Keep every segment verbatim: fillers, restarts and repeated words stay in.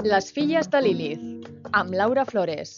Les filles de Lilith, amb Laura Flores.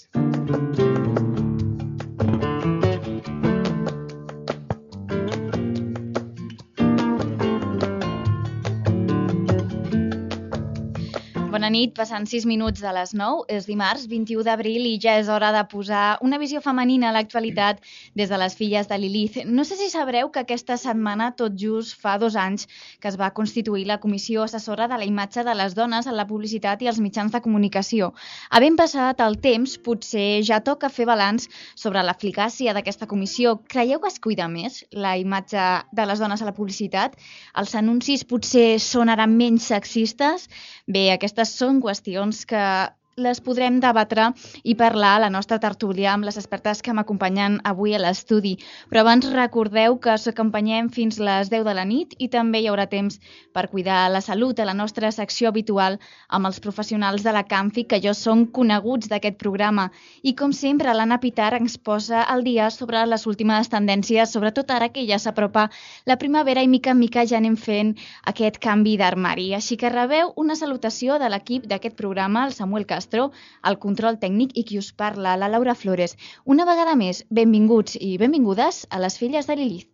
Bona nit, passant sis minuts de les nou, és dimarts vint-i-u d'abril i ja és hora de posar una visió femenina a l'actualitat des de les filles de Lilith. No sé si sabreu que aquesta setmana, tot just fa dos anys, que es va constituir la Comissió Assessora de la Imatge de les Dones en la Publicitat i els Mitjans de Comunicació. Havent passat el temps, potser ja toca fer balanç sobre l'eficàcia d'aquesta comissió. Creieu que es cuida més la imatge de les dones a la publicitat? Els anuncis potser són ara menys sexistes? Bé, aquestes són qüestions que les podrem debatre i parlar a la nostra tertúlia amb les expertes que m'acompanyen avui a l'estudi. Però abans recordeu que us acompanyem fins les deu de la nit i també hi haurà temps per cuidar la salut a la nostra secció habitual amb els professionals de la Camfi, que jo són coneguts d'aquest programa. I com sempre, l'Anna Pitar ens posa al dia sobre les últimes tendències, sobretot ara que ja s'apropa la primavera i mica en mica ja anem fent aquest canvi d'armari. Així que rebeu una salutació de l'equip d'aquest programa, el Samuel Castro, el control tècnic i qui us parla, la Laura Flores. Una vegada més, benvinguts i benvingudes a les filles de Lilith.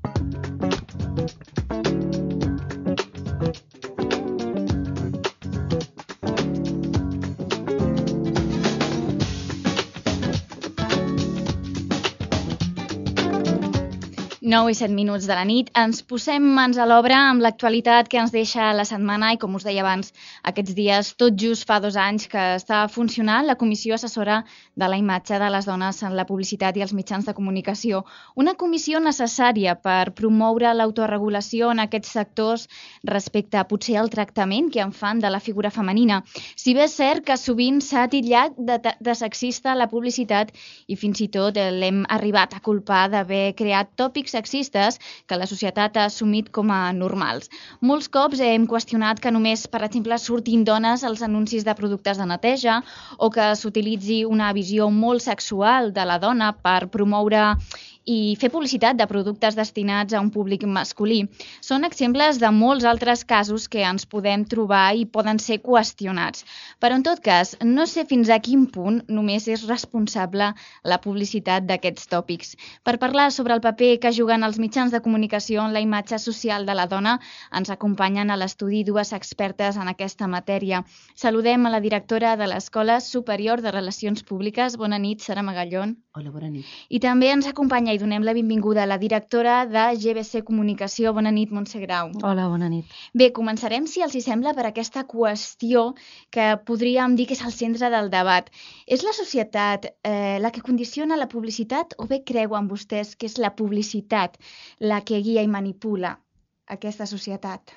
nou i set minuts de la nit. Ens posem mans a l'obra amb l'actualitat que ens deixa la setmana i, com us deia abans, aquests dies, tot just fa dos anys que està funcionant la Comissió Assessora de la Imatge de les Dones en la Publicitat i els Mitjans de Comunicació. Una comissió necessària per promoure l'autoregulació en aquests sectors respecte potser al tractament que en fan de la figura femenina. Si bé és cert que sovint s'ha titllat de, de sexista la publicitat i fins i tot l'hem arribat a culpar d'haver creat tòpics sexistes que la societat ha assumit com a normals. Molts cops hem qüestionat que només, per exemple, surtin dones als anuncis de productes de neteja o que s'utilitzi una visió molt sexual de la dona per promoure i fer publicitat de productes destinats a un públic masculí. Són exemples de molts altres casos que ens podem trobar i poden ser qüestionats. Però en tot cas, no sé fins a quin punt només és responsable la publicitat d'aquests tòpics. Per parlar sobre el paper que juguen els mitjans de comunicació en la imatge social de la dona, ens acompanyen a l'estudi dues expertes en aquesta matèria. Saludem a la directora de l'Escola Superior de Relacions Públiques. Bona nit, Sara Magallón. Hola, bona nit. I també ens acompanya i donem la benvinguda a la directora de G B C Comunicació. Bona nit, Montse Grau. Hola, bona nit. Bé, començarem, si els hi sembla, per aquesta qüestió que podríem dir que és el centre del debat. És la societat eh, la que condiciona la publicitat o bé creuen vostès que és la publicitat la que guia i manipula aquesta societat?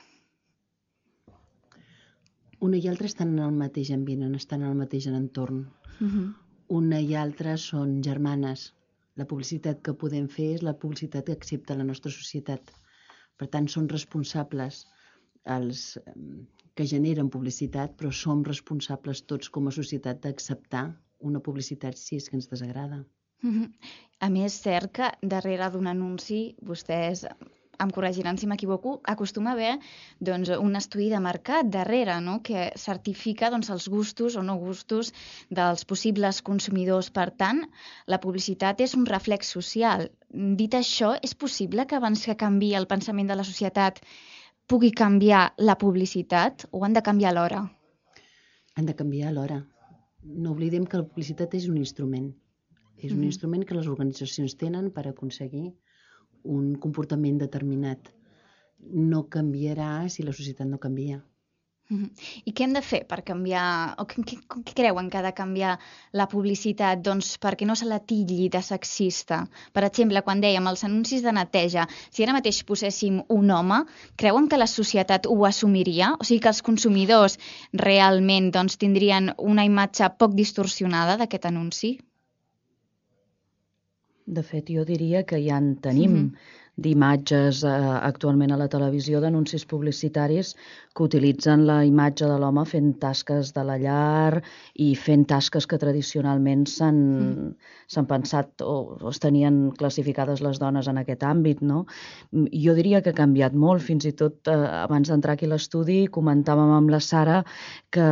Una i altra estan en el mateix ambient, estan en el mateix entorn. Uh-huh. Una i altra són germanes. La publicitat que podem fer és la publicitat que accepta la nostra societat. Per tant, són responsables els que generen publicitat, però som responsables tots com a societat d'acceptar una publicitat si és que ens desagrada. Mm-hmm. A més, cert que darrere d'un anunci, vostès em corregiran si m'equivoco, acostuma a haver doncs, un estudi de mercat darrere, no? Que certifica doncs, els gustos o no gustos dels possibles consumidors. Per tant, la publicitat és un reflex social. Dit això, és possible que abans que canviï el pensament de la societat pugui canviar la publicitat o han de canviar alhora? Han de canviar alhora. No oblidem que la publicitat és un instrument. És un mm-hmm. instrument que les organitzacions tenen per aconseguir un comportament determinat. No canviarà si la societat no canvia. I què hem de fer per canviar, o què, què, què creuen que ha de canviar la publicitat doncs, perquè no se la titlli de sexista? Per exemple, quan dèiem els anuncis de neteja, si ara mateix poséssim un home, creuen que la societat ho assumiria? O sigui que els consumidors realment doncs, tindrien una imatge poc distorsionada d'aquest anunci? De fet, jo diria que ja en tenim mm-hmm. d'imatges eh, actualment a la televisió, d'anuncis publicitaris que utilitzen la imatge de l'home fent tasques de la llar i fent tasques que tradicionalment s'han mm. s'han pensat o, o es tenien classificades les dones en aquest àmbit, no? Jo diria que ha canviat molt, fins i tot eh, abans d'entrar aquí a l'estudi comentàvem amb la Sara que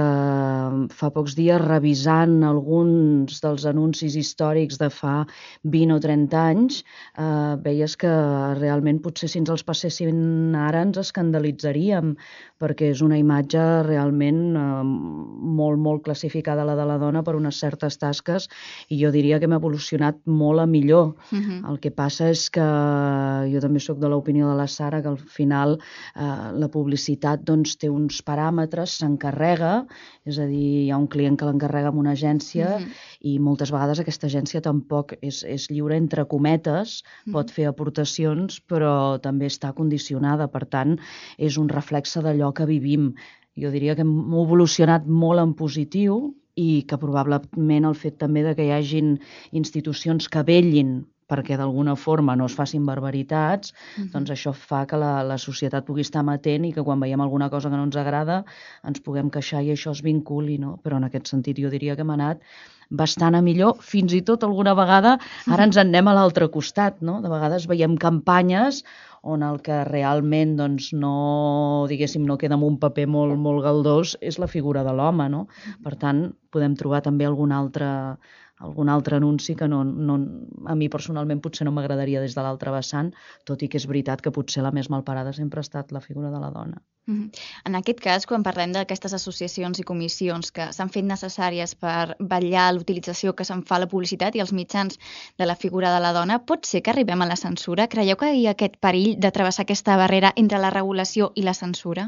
fa pocs dies, revisant alguns dels anuncis històrics de fa vint o trenta anys, eh, veies que realment potser si ens els passessin ara ens escandalitzaríem, perquè és una imatge realment eh, molt, molt classificada la de la dona per unes certes tasques i jo diria que hem evolucionat molt a millor. Uh-huh. El que passa és que jo també soc de l'opinió de la Sara que al final eh, la publicitat doncs, té uns paràmetres, s'encarrega, és a dir, hi ha un client que l'encarrega amb una agència uh-huh. i moltes vegades aquesta agència tampoc és, és lliure entre cometes, uh-huh. pot fer aportacions però també està condicionada, per tant és un reflexe d'allò que vivim. Jo diria que hem evolucionat molt en positiu i que probablement el fet també de que hi hagin institucions que vetllin perquè d'alguna forma no es facin barbaritats, uh-huh. doncs això fa que la, la societat pugui estar amatent i que quan veiem alguna cosa que no ens agrada ens puguem queixar i això es vinculi, no? Però en aquest sentit jo diria que hem anat bastant a millor, fins i tot alguna vegada ara ens en anem a l'altre costat, no? De vegades veiem campanyes on el que realment doncs, no, diguéssim, no queda en un paper molt, molt galdós és la figura de l'home, no? Per tant, podem trobar també algun altre, algun altre anunci que no, no, a mi personalment potser no m'agradaria des de l'altre vessant, tot i que és veritat que potser la més malparada sempre ha estat la figura de la dona. Mm-hmm. En aquest cas, quan parlem d'aquestes associacions i comissions que s'han fet necessàries per vetllar l'utilització que se'n fa a la publicitat i els mitjans de la figura de la dona, pot ser que arribem a la censura? Creieu que hi ha aquest perill de travessar aquesta barrera entre la regulació i la censura?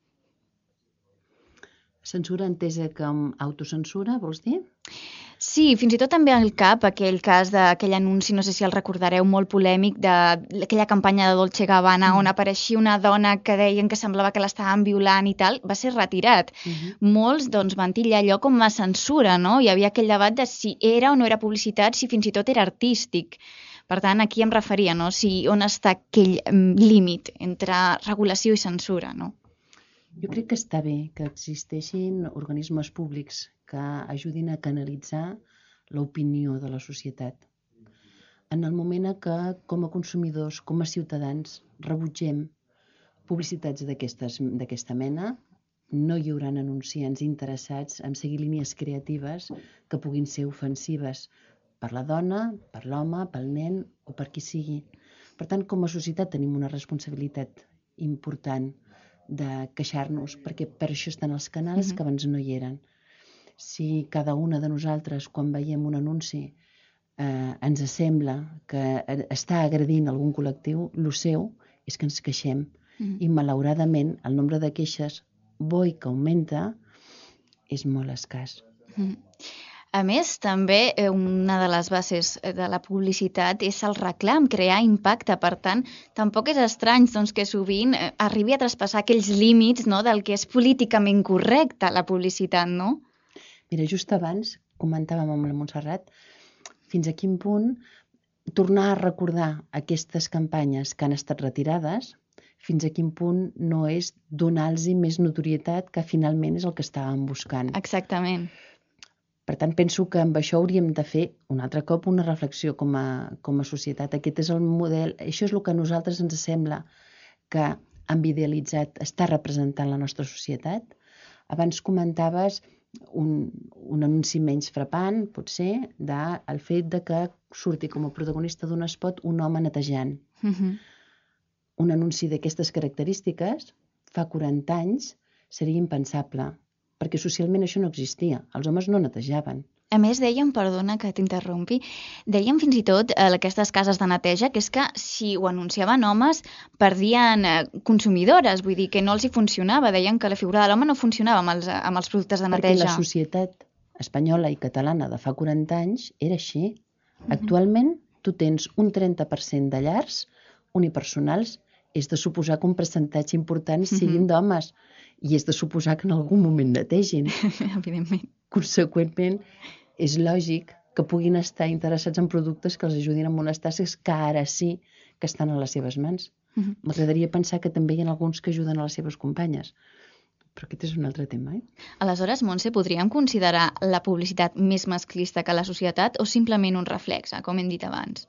Censura entesa com autocensura, vols dir? Sí, fins i tot també al cap aquell cas d'aquell anunci, no sé si el recordareu, molt polèmic, d'aquella campanya de Dolce Gabbana, mm. on apareixia una dona que deien que semblava que l'estaven violant i tal, va ser retirat. Mm-hmm. Molts doncs, van titllar allò com a censura, no? Hi havia aquell debat de si era o no era publicitat, si fins i tot era artístic. Per tant, aquí em referia, no? Si on està aquell um, límit entre regulació i censura, no? Jo crec que està bé que existeixin organismes públics que ajudin a canalitzar l'opinió de la societat. En el moment que, com a consumidors, com a ciutadans, rebutgem publicitats d'aquesta mena, no hi haurà anunciants interessats en seguir línies creatives que puguin ser ofensives per la dona, per l'home, pel nen o per qui sigui. Per tant, com a societat tenim una responsabilitat important de queixar-nos, perquè per això estan els canals mm-hmm. que abans no hi eren. Si cada una de nosaltres, quan veiem un anunci, eh, ens sembla que està agredint algun col·lectiu, el seu és que ens queixem. Mm-hmm. I malauradament el nombre de queixes, boi que augmenta, és molt escàs. Mm-hmm. A més, també una de les bases de la publicitat és el reclam, crear impacte. Per tant, tampoc és estrany doncs, que sovint arribi a traspassar aquells límits, no, del que és políticament correcte la publicitat, no? Mira, just abans comentàvem amb la Montserrat fins a quin punt tornar a recordar aquestes campanyes que han estat retirades, fins a quin punt no és donar-los més notorietat que finalment és el que estàvem buscant. Exactament. Per tant, penso que amb això hauríem de fer un altre cop una reflexió com a, com a societat. Aquest és el model, això és el que a nosaltres ens sembla que amb idealitzat està representant la nostra societat. Abans comentaves un, un anunci menys frapant, potser, del fet de que surti com a protagonista d'un espot un home netejant. Mm-hmm. Un anunci d'aquestes característiques fa quaranta anys seria impensable, perquè socialment això no existia. Els homes no netejaven. A més, dèiem, perdona que t'interrompi, dèiem fins i tot a aquestes cases de neteja que és que si ho anunciaven homes perdien consumidores, vull dir que no els hi funcionava. Deien que la figura de l'home no funcionava amb els, amb els productes de neteja. Perquè la societat espanyola i catalana de fa quaranta anys era així. Mm-hmm. Actualment tu tens un trenta per cent de llars unipersonals, és de suposar que un percentatge important siguin mm-hmm. d'homes. I és de suposar que en algun moment netegin. Evidentment. Conseqüentment, és lògic que puguin estar interessats en productes que els ajudin amb unes tasques que ara sí que estan a les seves mans. Mhm. M'agradaria pensar que també hi ha alguns que ajuden a les seves companyes, però aquest és un altre tema, eh? Aleshores, Montse, podríem considerar la publicitat més masclista que la societat o simplement un reflex, com hem dit abans?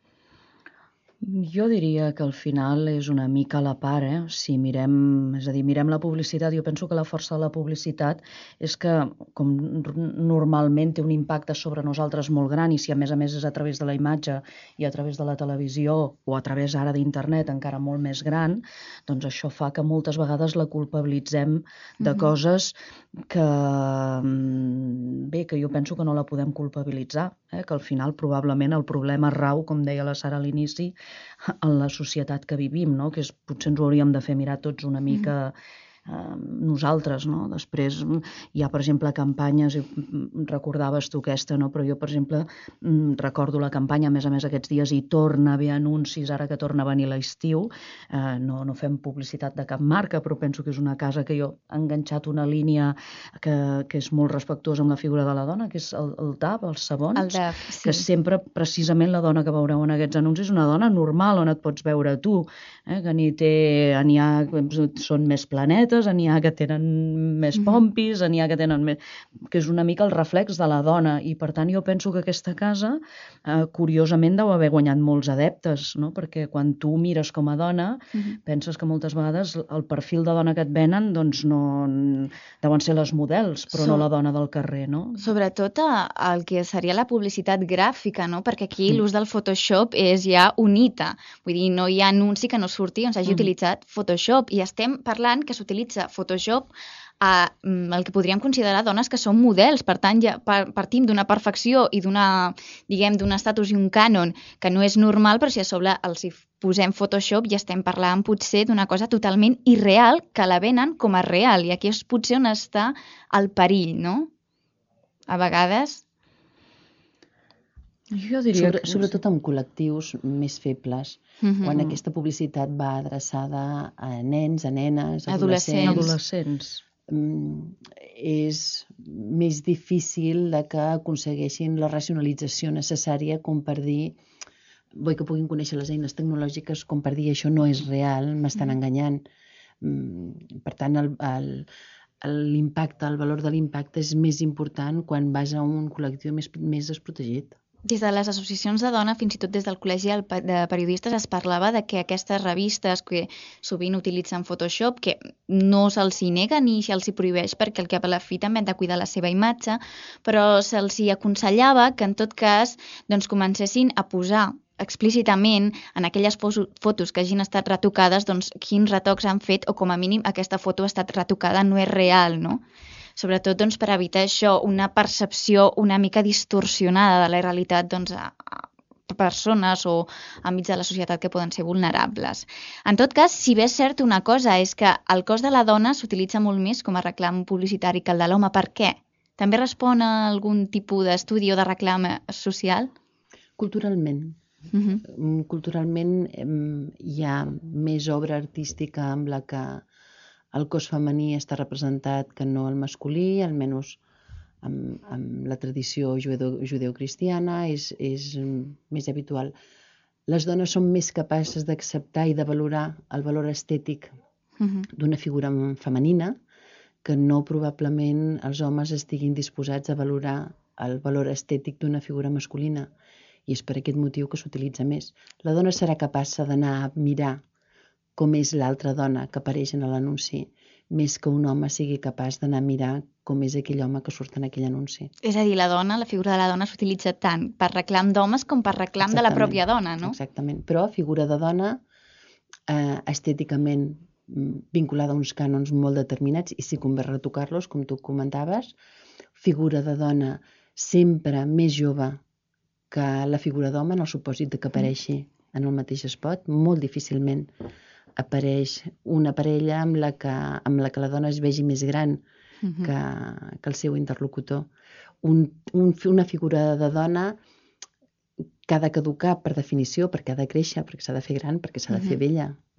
Jo diria que al final és una mica a la part, eh? Si mirem, és a dir, mirem la publicitat, jo penso que la força de la publicitat és que, com normalment té un impacte sobre nosaltres molt gran, i si a més a més és a través de la imatge i a través de la televisió o a través ara d'internet encara molt més gran, doncs això fa que moltes vegades la culpabilitzem de coses que, bé, que jo penso que no la podem culpabilitzar, eh? Que al final probablement el problema rau, com deia la Sara a l'inici, en la societat que vivim, no? Que és, potser ens ho hauríem de fer mirar tots una mica eh, nosaltres, no? Després hi ha, per exemple, campanyes, i recordaves tu aquesta, no? Però jo, per exemple, recordo la campanya, a més a més aquests dies hi torna a haver anuncis, ara que torna a venir l'estiu, eh, no, no fem publicitat de cap marca, però penso que és una casa que jo he enganxat una línia que, que és molt respectuosa amb la figura de la dona, que és el, el D A V, els sabons, El D A V, sí. Que sempre, precisament, la dona que veureu en aquests anuncis és una dona normal, on et pots veure tu, eh? Que n'hi té, n'hi ha, són més planetes, n'hi ha que tenen més pompis, n'hi ha que tenen més... que és una mica el reflex de la dona, i per tant jo penso que aquesta casa, eh, curiosament, deu haver guanyat molts adeptes, no? Perquè quan tu mires com a dona, penses que moltes vegades el perfil de dona que et venen, doncs no... deuen ser les models, però So- no la dona del carrer, no? Sobretot a- el que seria la publicitat gràfica, no? Perquè aquí l'ús del Photoshop és ja un hito. Vull dir, no hi ha anunci que no surti on s'hagi utilitzat Photoshop. I estem parlant que s'utilitza Photoshop a mm, el que podríem considerar dones que són models. Per tant, ja par- partim d'una perfecció i d'una, diguem, d'un estatus i un cànon que no és normal, però si a sobre els hi posem Photoshop ja estem parlant potser d'una cosa totalment irreal que la venen com a real. I aquí és potser on està el perill, no? A vegades... Jo diria Sobre, que... sobretot amb col·lectius més febles, Mhm. quan aquesta publicitat va adreçada a nens, a nenes, a Adolescents. adolescents, adolescents. mm, és més difícil de que aconsegueixin la racionalització necessària com per dir, vull que puguin conèixer les eines tecnològiques com per dir això no és real, m'estan enganyant. Mm, Per tant, el, el, el- l'impacte, el valor de l'impacte és més important quan vas a un col·lectiu més, més desprotegit. Des de les associacions de dona, fins i tot des del Col·legi del pe- de Periodistes, es parlava de que aquestes revistes que sovint utilitzen Photoshop, que no se'ls hi nega ni se'ls hi prohibeix, perquè al cap a la fi també han de cuidar la seva imatge, però se'ls hi aconsellava que en tot cas doncs, comencessin a posar explícitament en aquelles fos- fotos que hagin estat retocades, doncs quins retocs han fet o com a mínim aquesta foto ha estat retocada, no és real, no? Sobretot doncs, per evitar això, una percepció una mica distorsionada de la realitat doncs, a, a persones o àmbits de la societat que poden ser vulnerables. En tot cas, si bé és cert una cosa, és que el cos de la dona s'utilitza molt més com a reclam publicitari que el de l'home. Per què? També respon a algun tipus d'estudi o de reclam social? Culturalment. Uh -huh. Mm, Culturalment em, hi ha més obra artística amb la que el cos femení està representat que no el masculí, almenys amb, amb la tradició judeo- judeocristiana és, és mm, més habitual. Les dones són més capaces d'acceptar i de valorar el valor estètic Uh -huh. d'una figura femenina que no probablement els homes estiguin disposats a valorar el valor estètic d'una figura masculina. I és per aquest motiu que s'utilitza més. La dona serà capaç d'anar a mirar com és l'altra dona que apareix en l'anunci, més que un home sigui capaç d'anar a mirar com és aquell home que surt en aquell anunci. És a dir, la dona, la figura de la dona s'utilitza tant per reclam d'homes com per reclam de la Exactament. pròpia dona, no? Exactament. Però figura de dona eh, estèticament mm, vinculada a uns cànons molt determinats i si convé retocar-los, com tu comentaves. Figura de dona sempre més jove que la figura d'home, en el supòsit de que apareixi en el mateix spot. Molt difícilment apareix una parella amb la que, amb la, que la dona es vegi més gran Uh-huh. que, que el seu interlocutor. Un, un, una figura de dona que ha de caducar per definició, perquè ha de créixer, perquè s'ha de fer gran, perquè s'ha de fer Mhm. vella.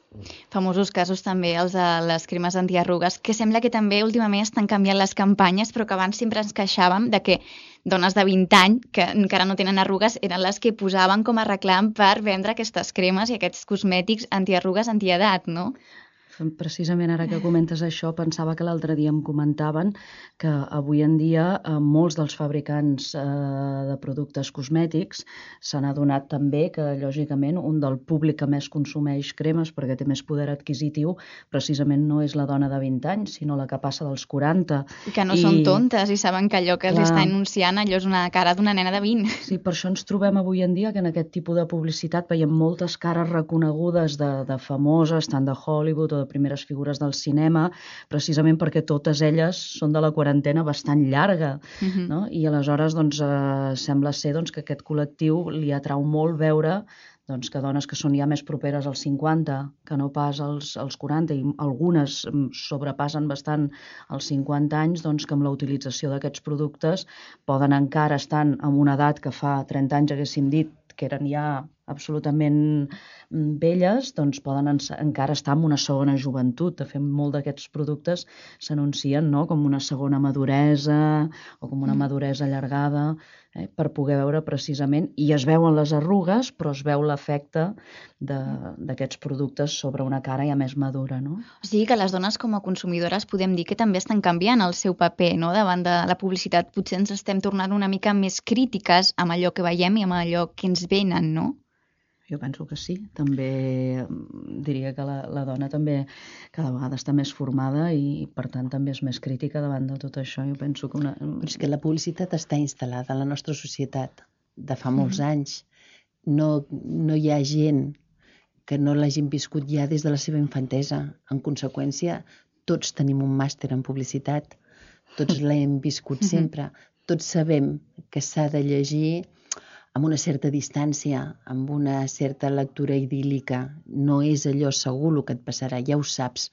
Famosos casos també els de les cremes antiarrugues, que sembla que també últimament estan canviant les campanyes, però que abans sempre ens queixàvem de que dones de vint anys que encara no tenen arrugues eren les que posaven com a reclam per vendre aquestes cremes i aquests cosmètics antiarrugues antiedat, no? Precisament ara que comentes això, pensava que l'altre dia em comentaven que avui en dia eh, molts dels fabricants eh, de productes cosmètics s'han adonat també que, lògicament, un del públic que més consumeix cremes perquè té més poder adquisitiu precisament no és la dona de vint anys, sinó la que passa dels quaranta. I que no I... són tontes i saben que allò que els està anunciant allò és una cara d'una nena de vint. Sí, per això ens trobem avui en dia que en aquest tipus de publicitat veiem moltes cares reconegudes de, de famoses, tant de Hollywood o de primeres figures del cinema, precisament perquè totes elles són de la quarantena bastant llarga, uh-huh. no? I aleshores doncs, eh, sembla ser doncs, que aquest col·lectiu li atrau molt veure doncs, que dones que són ja més properes als cinquanta, que no pas als, als quaranta, i algunes sobrepassen bastant els cinquanta anys, doncs, que amb la utilització d'aquests productes poden encara estar en una edat que fa trenta anys haguéssim dit que eren ja absolutament velles, doncs poden encara estar en una segona joventut. De fet, molt d'aquests productes s'anuncien no? com una segona maduresa o com una maduresa allargada, eh? per poder veure precisament, i es veuen les arrugues, però es veu l'efecte d'aquests productes sobre una cara ja més madura. No? O sigui que les dones com a consumidores podem dir que també estan canviant el seu paper no? davant de la publicitat. Potser ens estem tornant una mica més crítiques amb allò que veiem i amb allò que ens venen, no? Jo penso que sí. També diria que la, la dona també cada vegada està més formada i per tant també és més crítica davant de tot això. Jo penso que una... Però és que la publicitat està instal·lada a la nostra societat de fa molts mm. anys. No, no hi ha gent que no l'hagin viscut ja des de la seva infantesa. En conseqüència, tots tenim un màster en publicitat. Tots l'hem viscut mm-hmm. sempre. Tots sabem que s'ha de llegir amb una certa distància, amb una certa lectura idíl·lica. No és allò segur el que et passarà, ja ho saps,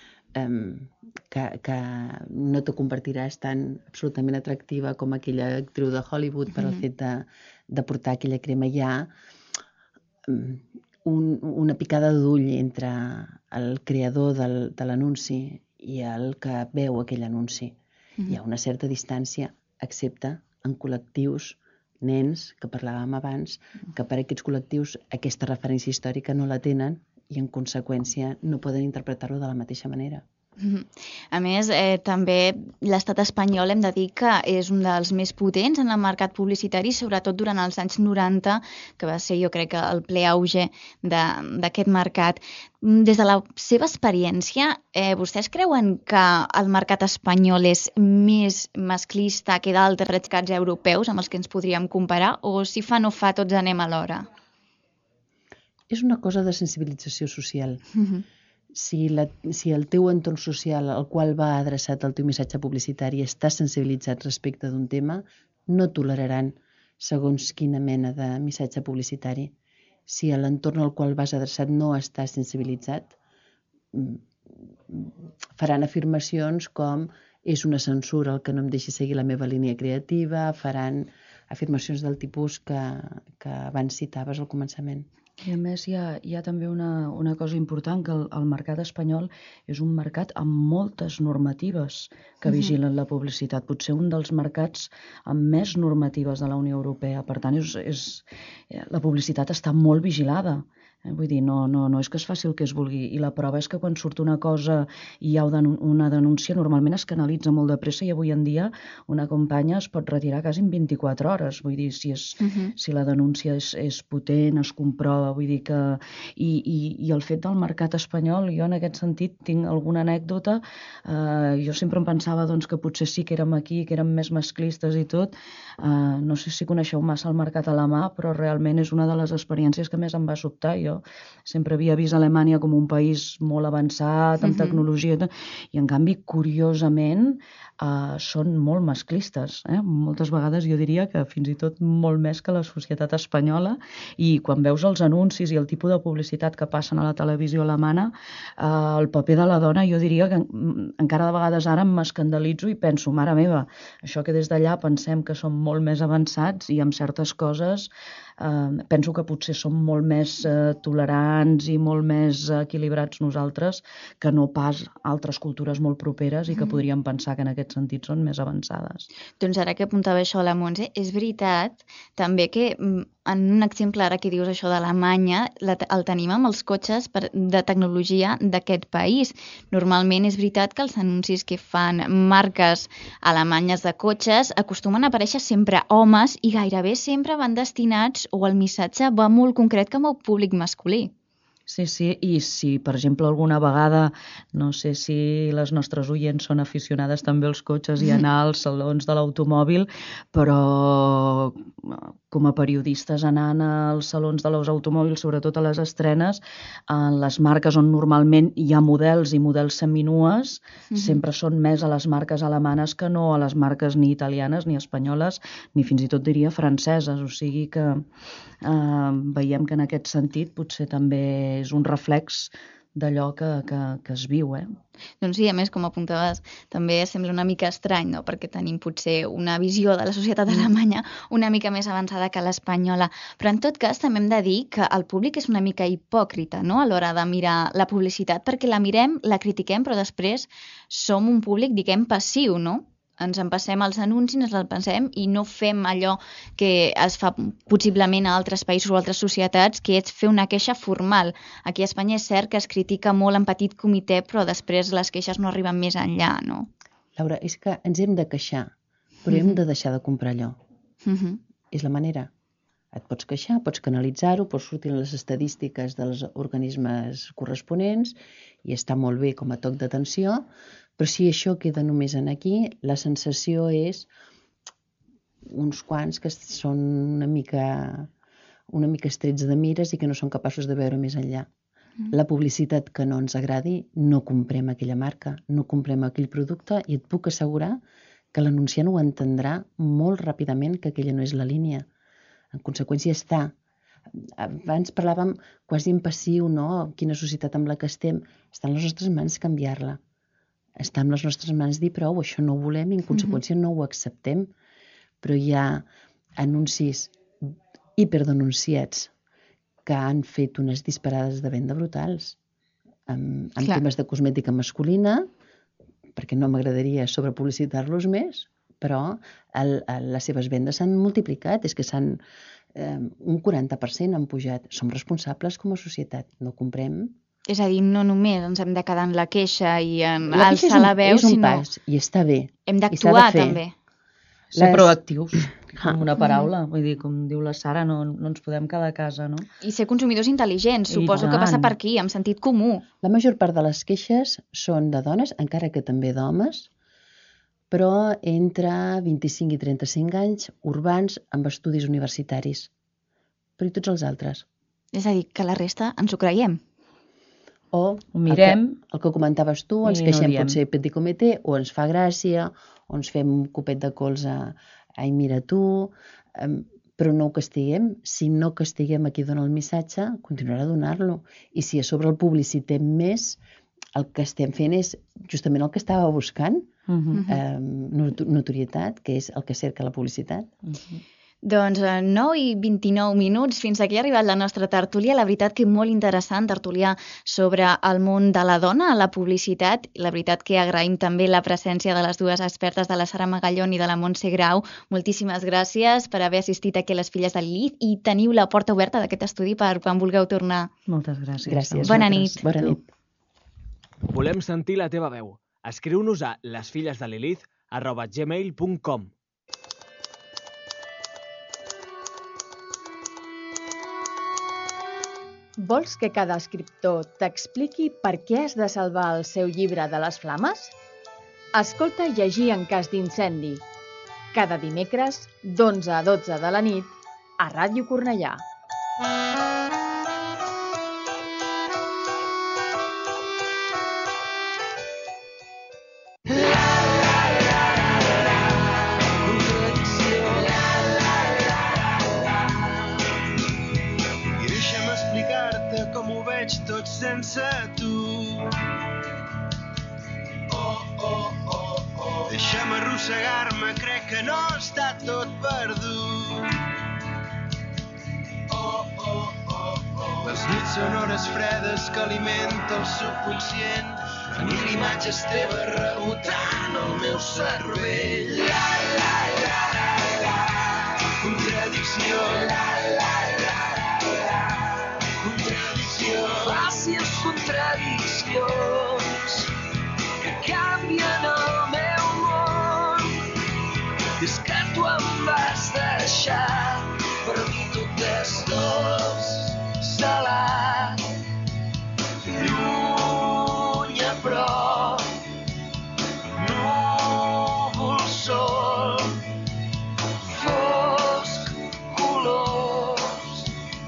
um, que, que no te convertiràs tan absolutament atractiva com aquella actriu de Hollywood per mm-hmm. el fet de, de portar aquella crema. Hi ha um, un, una picada d'ull entre el creador del, de l'anunci i el que veu aquell anunci. Mm-hmm. Hi ha una certa distància, excepte en col·lectius nens, que parlàvem abans, que per a aquests col·lectius aquesta referència històrica no la tenen i en conseqüència no poden interpretar-ho de la mateixa manera. A més, eh, també l'estat espanyol hem de dir que és un dels més potents en el mercat publicitari, sobretot durant els anys noranta, que va ser, jo crec, el ple auge d'aquest mercat. Des de la seva experiència, eh, vostès creuen que el mercat espanyol és més masclista que d'altres mercats europeus amb els que ens podríem comparar, o si fa no fa tots anem a l'hora? És una cosa de sensibilització social. Mm-hmm. Si, la, si el teu entorn social al qual va adreçat el teu missatge publicitari està sensibilitzat respecte d'un tema, no toleraran segons quina mena de missatge publicitari. Si l'entorn al qual vas adreçat no està sensibilitzat, faran afirmacions com és una censura el que no em deixi seguir la meva línia creativa, faran afirmacions del tipus que, que abans citaves al començament. I a més hi ha, hi ha també una, una cosa important, que el, el mercat espanyol és un mercat amb moltes normatives que vigilen la publicitat. Potser un dels mercats amb més normatives de la Unió Europea. Per tant, és, és, la publicitat està molt vigilada. Eh? Vull dir, no, no, no és que es faci el que es vulgui. I la prova és que quan surt una cosa i hi ha una denúncia, normalment es canalitza molt de pressa i avui en dia una companya es pot retirar quasi en vint-i-quatre hores. Vull dir, si, és, uh-huh. si la denúncia és, és potent, es comprova, vull dir que... I, i, i el fet del mercat espanyol, jo en aquest sentit tinc alguna anècdota. Eh, jo sempre em pensava doncs, que potser sí que érem aquí, que érem més masclistes i tot. Eh, no sé si coneixeu massa el mercat alemà, però realment és una de les experiències que més em va sobtar. Jo sempre havia vist Alemanya com un país molt avançat en tecnologia uh-huh. i en canvi, curiosament, eh, són molt masclistes. Eh? Moltes vegades jo diria que fins i tot molt més que la societat espanyola, i quan veus els anuncis i el tipus de publicitat que passen a la televisió alemana, eh, el paper de la dona jo diria que encara de vegades ara m'escandalitzo i penso, mare meva, això que des d'allà pensem que som molt més avançats i amb certes coses eh, penso que potser som molt més eh, tolerants i molt més equilibrats nosaltres que no pas altres cultures molt properes i que Mm. podríem pensar que en aquest sentit són més avançades. Doncs ara que apuntava això la Montse, és veritat també que mm, en un exemple ara que dius això d'Alemanya, la te- el tenim amb els cotxes per, de tecnologia d'aquest país. Normalment és veritat que els anuncis que fan marques alemanyes de cotxes acostumen a aparèixer sempre homes i gairebé sempre van destinats o el missatge va molt concret com a públic masculí. Sí, sí, i si, per exemple, alguna vegada, no sé si les nostres oients són aficionades també als cotxes i anar als salons de l'automòbil, però com a periodistes anant als salons de los automòbils, sobretot a les estrenes, en les marques on normalment hi ha models i models seminues, Mhm. sempre són més a les marques alemanes que no a les marques ni italianes, ni espanyoles, ni fins i tot diria franceses, o sigui que eh, veiem que en aquest sentit potser també és un reflex d'allò que, que, que es viu, eh? Doncs sí, a més, com apuntaves, també sembla una mica estrany, no? Perquè tenim potser una visió de la societat alemanya una mica més avançada que l'espanyola. Però en tot cas també hem de dir que el públic és una mica hipòcrita, no?, a l'hora de mirar la publicitat, perquè la mirem, la critiquem, però després som un públic, diguem, passiu, no? Ens empassem els anuncis, ens els pensem i no fem allò que es fa possiblement a altres països o altres societats, que és fer una queixa formal. Aquí a Espanya és cert que es critica molt en petit comitè, però després les queixes no arriben més enllà, no? Laura, és que ens hem de queixar, però hem Mhm. de deixar de comprar allò. Mhm. És la manera. Et pots queixar, pots canalitzar-ho, pots sortir les estadístiques dels organismes corresponents i està molt bé com a toc d'atenció, però si això queda només en aquí, la sensació és uns quants que són una mica, una mica estrets de mires i que no són capaços de veure més enllà. Mm. La publicitat que no ens agradi, no comprem aquella marca, no comprem aquell producte i et puc assegurar que l'anunciant ho entendrà molt ràpidament que aquella no és la línia. En conseqüència està. Abans parlàvem quasi en passiu, no? Quina societat amb la que estem. Està en les nostres mans canviar-la. Està en les nostres mans dir prou, això no ho volem i en conseqüència no ho acceptem. Però hi ha anuncis hiperdenunciats que han fet unes disparades de venda brutals amb, amb Clar. temes de cosmètica masculina, perquè no m'agradaria sobrepublicitar-los més, però el, el, les seves vendes s'han multiplicat, és que s'han eh, un quaranta per cent han pujat. Som responsables com a societat, no comprem. És a dir, no només ens hem de quedar en la queixa i en La queixa és alçar un, la veu, és un sinó pas, i està bé. hem i s'ha d'actuar de fer. també. Ser Les- proactius, Ah. com una paraula, vull dir, com diu la Sara, no, no ens podem quedar a casa, no? I ser consumidors intel·ligents, I suposo que tant. passa per aquí, amb sentit comú. La major part de les queixes són de dones, encara que també d'homes, però entre vint-i-cinc i trenta-cinc anys, urbans, amb estudis universitaris. Però i tots els altres? És a dir, que la resta ens ho creiem. O Ho mirem el que, el que comentaves tu, ens i no queixem diem. potser petit comitè, o ens fa gràcia, o ens fem un copet de colze, ai, mira tu, em, però no ho castiguem. Si no castiguem a qui dona el missatge, continuarà a donar-lo. I si a sobre el publicitem més, el que estem fent és justament el que estava buscant, Uh -huh. eh, not- notorietat, que és el que cerca la publicitat. Uh -huh. Doncs eh, nou i vint-i-nou minuts, fins aquí ha arribat la nostra tertúlia. La veritat que molt interessant, tertúlia sobre el món de la dona, la publicitat. La veritat que agraïm també la presència de les dues expertes, de la Sara Magallón i de la Montse Grau. Moltíssimes gràcies per haver assistit aquí a Les filles de Lilith i teniu la porta oberta d'aquest estudi per quan vulgueu tornar. Moltes gràcies. Gràcies. Bona vosaltres. nit. Bona nit. Volem sentir la teva veu. Escriu-nos a lesfillesdelilith arroba gmail punt com. Vols que cada escriptor t'expliqui per què has de salvar el seu llibre de les flames? Escolta Llegir en cas d'incendi. Cada dimecres, d'onze a dotze de la nit, a Ràdio Cornellà. I deixa'm explicar-te com ho veig tot sense tu. Oh, oh, oh, oh. Deixa'm arrossegar-me, crec que no està tot perdut. Les nits són hores fredes que alimenta el subconscient. Tenir imatges teves rebotant el meu cervell. La, la, la, la, la. Contradicció. La, la, la, la, la. Contradicció. Fàcils contradiccions que canvien el meu món. Des que tu em vas deixar, per mi tot és dolç, salat, lluny a prop, núvol, sol, fosc, colors,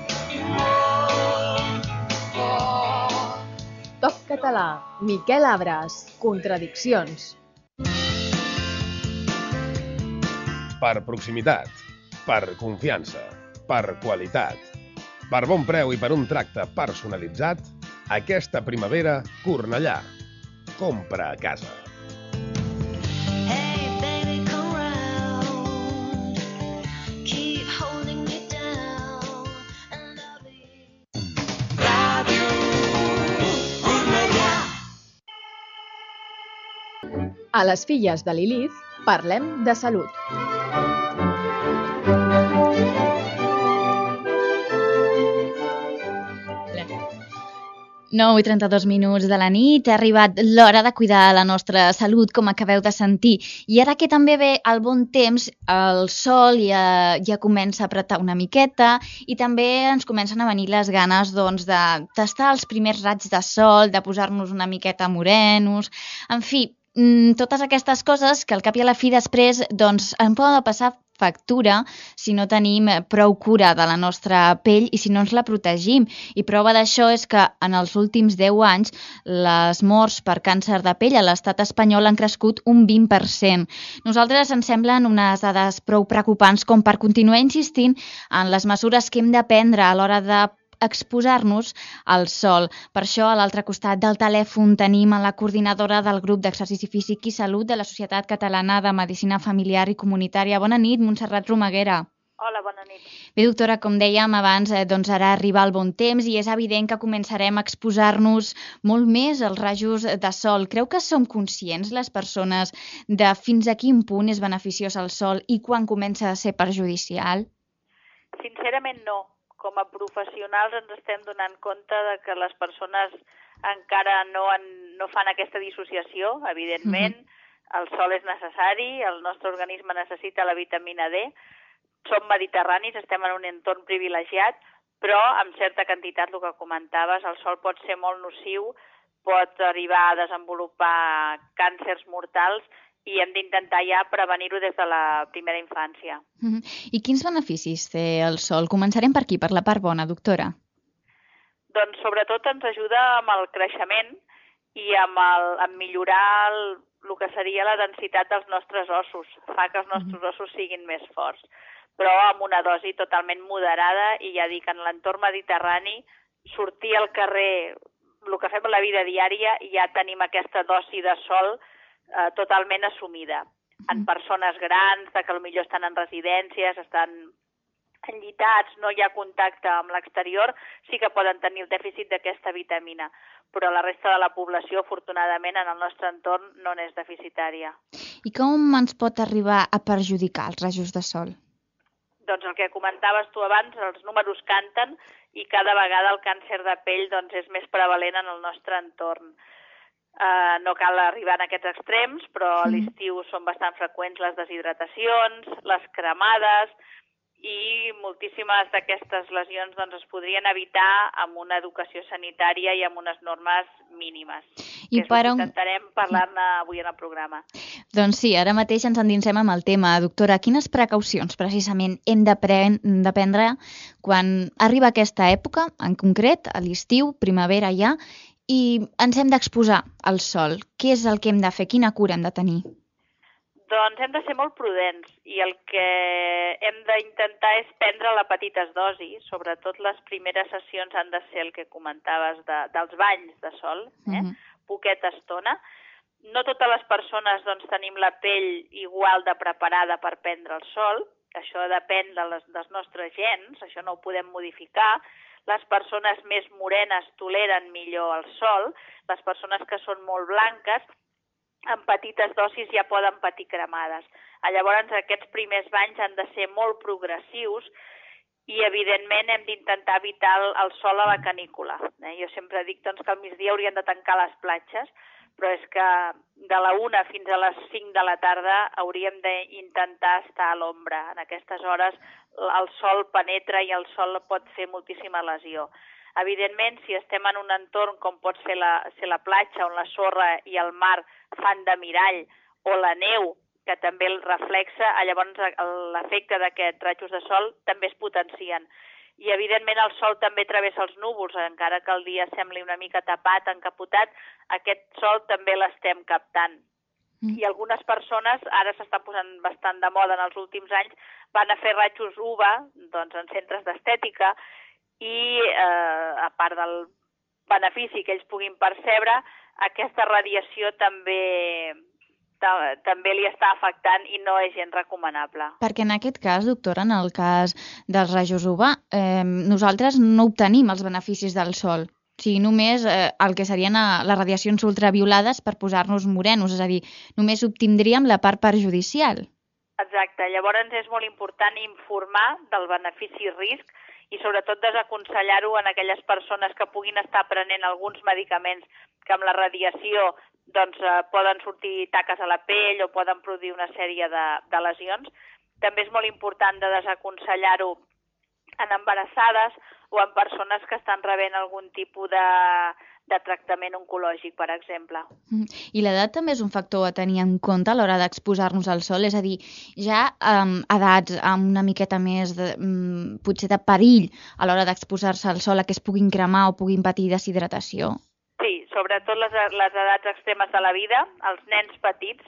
molt poc. Top català, Miquel Abres, Contradiccions. Per proximitat, per confiança, per qualitat, per bon preu i per un tracte personalitzat, aquesta primavera, Cornellà. Compra a casa. Hey baby, come round. Keep holding me down. And I'll be... Ràdio Cornellà. A les filles de Lilith parlem de salut. nou i trenta-dos minuts de la nit, ha arribat l'hora de cuidar la nostra salut, com acabeu de sentir. I ara que també ve el bon temps, el sol ja, ja comença a apretar una miqueta i també ens comencen a venir les ganes doncs, de tastar els primers raigs de sol, de posar-nos una miqueta morenos, en fi, totes aquestes coses que al cap i a la fi després doncs, en poden passar factura si no tenim prou cura de la nostra pell i si no ens la protegim. I prova d'això és que en els últims deu anys les morts per càncer de pell a l'estat espanyol han crescut un vint per cent. Nosaltres ens semblen unes dades prou preocupants com per continuar insistint en les mesures que hem de prendre a l'hora de exposar-nos al sol. Per això, a l'altre costat del telèfon tenim a la coordinadora del grup d'exercici físic i salut de la Societat Catalana de Medicina Familiar i Comunitària. Bona nit, Montserrat Romaguera. Hola, bona nit. Bé, doctora, com dèiem abans, eh, doncs ara arriba el bon temps i és evident que començarem a exposar-nos molt més als rajos de sol. Creu que som conscients, les persones, de fins a quin punt és beneficiós el sol i quan comença a ser perjudicial? Sincerament no. Com a professionals ens estem donant compte de que les persones encara no, han, no fan aquesta dissociació. Evidentment, mm-hmm. el sol és necessari, el nostre organisme necessita la vitamina D, som mediterranis, estem en un entorn privilegiat, però amb certa quantitat, el que comentaves, el sol pot ser molt nociu, pot arribar a desenvolupar càncers mortals i hem d'intentar ja prevenir-ho des de la primera infància. Mm-hmm. I quins beneficis té el sol? Començarem per aquí, per la part bona, doctora. Doncs sobretot ens ajuda amb el creixement i amb, el, amb millorar el, el que seria la densitat dels nostres ossos. Fa que els nostres ossos siguin més forts, però amb una dosi totalment moderada i ja dic, en l'entorn mediterrani, sortir al carrer, el que fem a la vida diària, ja tenim aquesta dosi de sol Eh, totalment assumida. En persones grans, que potser estan en residències, estan enllitats, no hi ha contacte amb l'exterior, sí que poden tenir el dèficit d'aquesta vitamina, però la resta de la població, afortunadament, en el nostre entorn no n'és deficitària. I com ens pot arribar a perjudicar els rajos de sol? Doncs el que comentaves tu abans, els números canten i cada vegada el càncer de pell doncs, és més prevalent en el nostre entorn. Uh, no cal arribar en aquests extrems, però a l'estiu són bastant freqüents les deshidratacions, les cremades i moltíssimes d'aquestes lesions doncs, es podrien evitar amb una educació sanitària i amb unes normes mínimes. I que per on... intentarem parlar-ne avui en el programa. Doncs sí, ara mateix ens endinsem amb el tema. Doctora, quines precaucions precisament hem de, pre... de prendre quan arriba aquesta època, en concret, a l'estiu, primavera ja, i ens hem d'exposar al sol? Què és el que hem de fer? Quina cura hem de tenir? Doncs hem de ser molt prudents i el que hem d'intentar és prendre-la a petites dosis, sobretot les primeres sessions han de ser el que comentaves de, dels banys de sol, eh? Mm-hmm. Poqueta estona. No totes les persones doncs, tenim la pell igual de preparada per prendre el sol, això depèn de les, dels nostres gens, això no ho podem modificar. les persones més morenes toleren millor el sol, les persones que són molt blanques, en petites dosis ja poden patir cremades. Llavors, aquests primers banys han de ser molt progressius i, evidentment, hem d'intentar evitar el, el sol a la canícula. Eh? Jo sempre dic doncs, que al migdia haurien de tancar les platges, però és que de la una fins a les cinc de la tarda hauríem d'intentar estar a l'ombra. En aquestes hores el sol penetra i el sol pot fer moltíssima lesió. Evidentment, si estem en un entorn com pot ser la, ser la platja, on la sorra i el mar fan de mirall, o la neu, que també el reflexa, llavors l'efecte d'aquests rajos de sol també es potencien. I, evidentment, el sol també travessa els núvols, encara que el dia sembli una mica tapat, encapotat, aquest sol també l'estem captant. Mm. I algunes persones, ara s'està posant bastant de moda en els últims anys, van a fer rajos U V A doncs, en centres d'estètica i, eh, a part del benefici que ells puguin percebre, aquesta radiació també... també li està afectant i no és gens recomanable. Perquè en aquest cas, doctora, en el cas dels rajos U V A, eh, nosaltres no obtenim els beneficis del sol. O sigui, només eh, el que serien les radiacions ultraviolades per posar-nos morenos, és a dir, només obtindríem la part perjudicial. Exacte. Llavors és molt important informar del benefici-risc i sobretot desaconsellar-ho en aquelles persones que puguin estar prenent alguns medicaments que amb la radiació doncs, eh, poden sortir taques a la pell o poden produir una sèrie de, de lesions. També és molt important de desaconsellar-ho en embarassades o en persones que estan rebent algun tipus de, de tractament oncològic, per exemple. I l'edat també és un factor a tenir en compte a l'hora d'exposar-nos al sol? És a dir, ja um, edats amb una miqueta més, de, um, potser de perill a l'hora d'exposar-se al sol, a que es puguin cremar o puguin patir deshidratació? Sí, sobretot les, les edats extremes de la vida, els nens petits,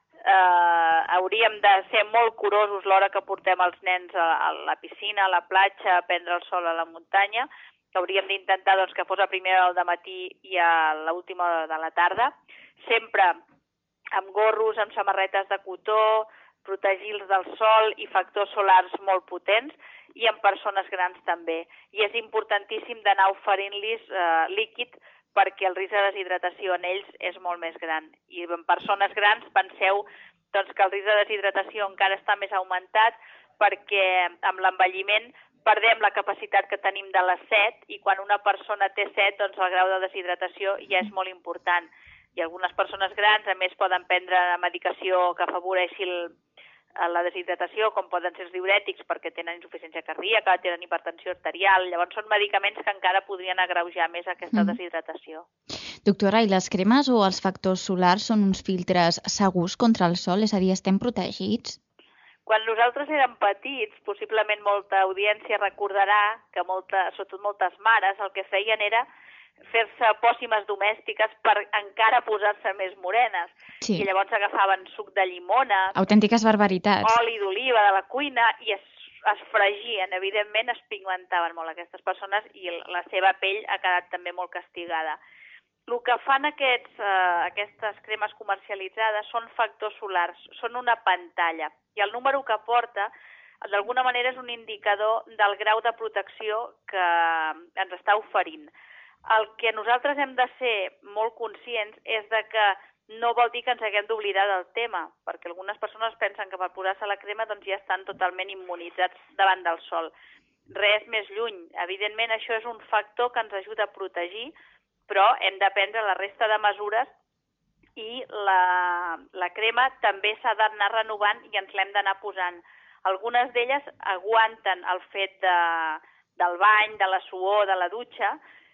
eh, hauríem de ser molt curosos l'hora que portem els nens a, a la piscina, a la platja, a prendre el sol a la muntanya, que hauríem d'intentar doncs, que fos a primera hora del matí i a l'última hora de la tarda, sempre amb gorros, amb samarretes de cotó, protegir-los del sol i factors solars molt potents, i en persones grans també. I és importantíssim d'anar oferint-los eh, líquid perquè el risc de deshidratació en ells és molt més gran. I en persones grans penseu doncs, que el risc de deshidratació encara està més augmentat perquè amb l'envelliment perdem la capacitat que tenim de la set i quan una persona té set, doncs el grau de deshidratació ja és molt important. I algunes persones grans, a més, poden prendre medicació que afavoreixi el, la deshidratació, com poden ser els diurètics, perquè tenen insuficiència cardíaca, tenen hipertensió arterial. Llavors són medicaments que encara podrien agreujar més aquesta mm. deshidratació. Doctora, i les cremes o els factors solars són uns filtres segurs contra el sol? És a dir, estem protegits? Quan nosaltres érem petits, possiblement molta audiència recordarà que molta, sobretot moltes mares el que feien era fer-se pòcimes domèstiques per encara posar-se més morenes. Sí. I llavors agafaven suc de llimona, autèntiques barbaritats, oli d'oliva de la cuina i es, es fregien. Evidentment es pigmentaven molt aquestes persones i la seva pell ha quedat també molt castigada. El que fan aquests, eh, aquestes cremes comercialitzades són factors solars, són una pantalla. I el número que porta, d'alguna manera, és un indicador del grau de protecció que ens està oferint. El que nosaltres hem de ser molt conscients és de que no vol dir que ens haguem d'oblidar del tema, perquè algunes persones pensen que per posar-se la crema doncs ja estan totalment immunitzats davant del sol. Res més lluny. Evidentment, això és un factor que ens ajuda a protegir, però hem de prendre la resta de mesures i la, la crema també s'ha d'anar renovant i ens l'hem d'anar posant. Algunes d'elles aguanten el fet de, del bany, de la suor, de la dutxa,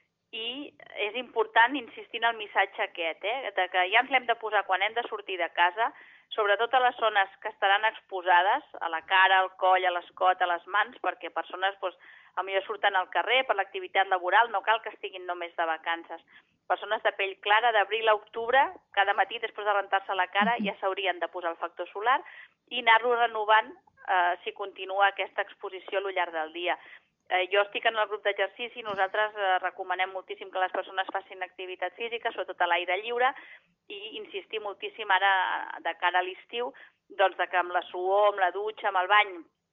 i és important insistir en el missatge aquest, eh? De que ja ens l'hem de posar quan hem de sortir de casa, sobretot a les zones que estaran exposades, a la cara, al coll, a l'escot, a les mans, perquè persones doncs, potser surten al carrer per l'activitat laboral, no cal que estiguin només de vacances. Persones de pell clara, d'abril a octubre, cada matí després de rentar-se la cara ja s'haurien de posar el factor solar i anar-lo renovant eh, si continua aquesta exposició al llarg del dia. Eh, jo estic en el grup d'exercici, nosaltres eh, recomanem moltíssim que les persones facin activitat física, sobretot a l'aire lliure, i insistir moltíssim ara de cara a l'estiu, doncs de que amb la suor, amb la dutxa, amb el bany,